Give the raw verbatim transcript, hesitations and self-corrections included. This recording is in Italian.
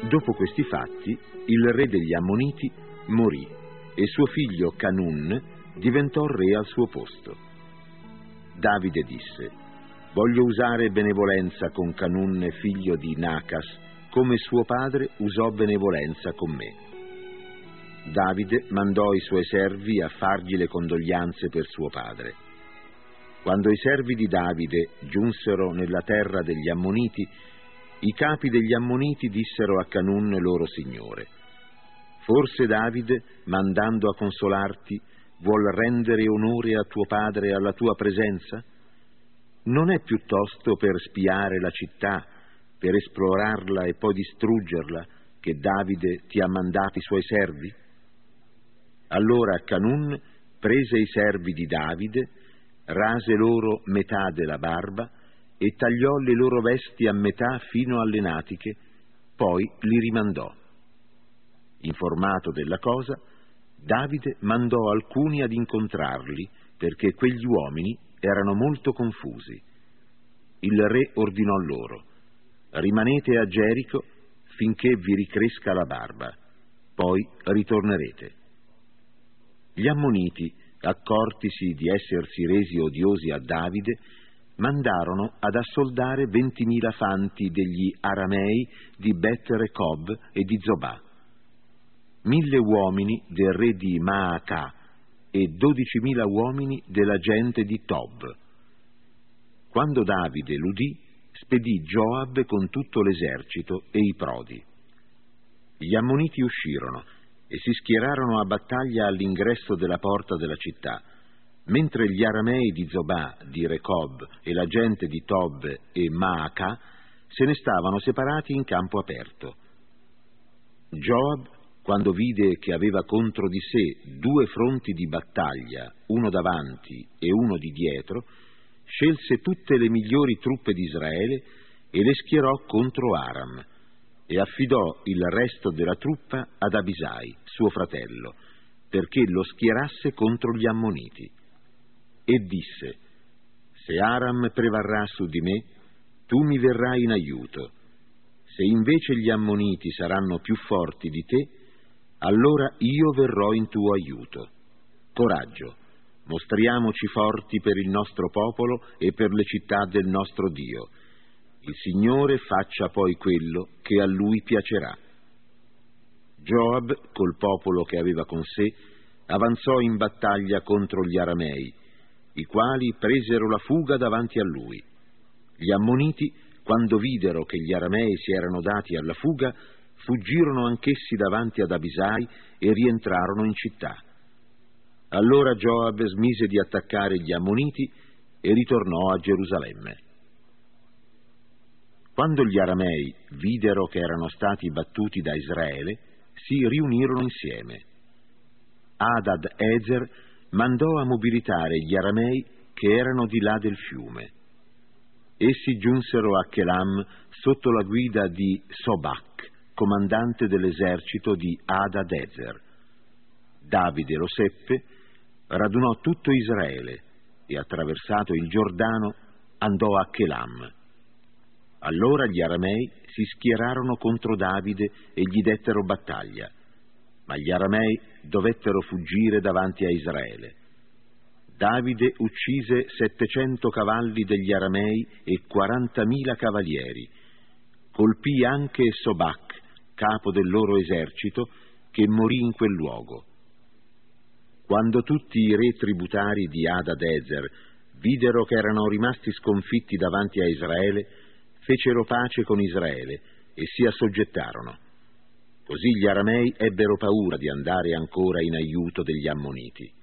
Dopo questi fatti, il re degli Ammoniti morì e suo figlio Canun diventò re al suo posto. Davide disse: «Voglio usare benevolenza con Canun, figlio di Nacas, come suo padre usò benevolenza con me». Davide mandò i suoi servi a fargli le condoglianze per suo padre. Quando i servi di Davide giunsero nella terra degli Ammoniti, i capi degli Ammoniti dissero a Canun loro signore: «Forse Davide, mandando a consolarti, vuol rendere onore a tuo padre e alla tua presenza? Non è piuttosto per spiare la città, per esplorarla e poi distruggerla, che Davide ti ha mandati i suoi servi?» Allora Canun prese i servi di Davide, rase loro metà della barba e tagliò le loro vesti a metà fino alle natiche, poi li rimandò. Informato della cosa, Davide mandò alcuni ad incontrarli, perché quegli uomini erano molto confusi. Il re ordinò loro: «Rimanete a Gerico finché vi ricresca la barba, poi ritornerete». Gli Ammoniti, accortisi di essersi resi odiosi a Davide, mandarono ad assoldare ventimila fanti degli aramei di Bet Recob e di Zobà, mille uomini del re di Maacà e dodicimila uomini della gente di Tob. Quando Davide l'udì, spedì Gioab con tutto l'esercito e i prodi. Gli Ammoniti uscirono e si schierarono a battaglia all'ingresso della porta della città, mentre gli aramei di Zobà, di Recob e la gente di Tob e Maacà se ne stavano separati in campo aperto. Gioab, quando vide che aveva contro di sé due fronti di battaglia, uno davanti e uno di dietro, scelse tutte le migliori truppe di Israele e le schierò contro Aram, e affidò il resto della truppa ad Abisai, suo fratello, perché lo schierasse contro gli Ammoniti. E disse: «Se Aram prevarrà su di me, tu mi verrai in aiuto. Se invece gli Ammoniti saranno più forti di te, allora io verrò in tuo aiuto. Coraggio, mostriamoci forti per il nostro popolo e per le città del nostro Dio. Il Signore faccia poi quello che a Lui piacerà». Gioab, col popolo che aveva con sé, avanzò in battaglia contro gli aramei, i quali presero la fuga davanti a lui. Gli Ammoniti, quando videro che gli aramei si erano dati alla fuga, fuggirono anch'essi davanti ad Abisai e rientrarono in città. Allora Gioab smise di attaccare gli Ammoniti e ritornò a Gerusalemme. Quando gli aramei videro che erano stati battuti da Israele, si riunirono insieme. Hadad Ezer mandò a mobilitare gli aramei che erano di là del fiume. Essi giunsero a Chelam sotto la guida di Sobach, comandante dell'esercito di Hadad Ezer. Davide lo seppe, radunò tutto Israele e, attraversato il Giordano, andò a Chelam. Allora gli aramei si schierarono contro Davide e gli dettero battaglia, ma gli aramei dovettero fuggire davanti a Israele. Davide uccise settecento cavalli degli aramei e quarantamila cavalieri. Colpì anche Sobach, capo del loro esercito, che morì in quel luogo. Quando tutti i re tributari di Hadad Ezer videro che erano rimasti sconfitti davanti a Israele, fecero pace con Israele e si assoggettarono. Così gli aramei ebbero paura di andare ancora in aiuto degli Ammoniti.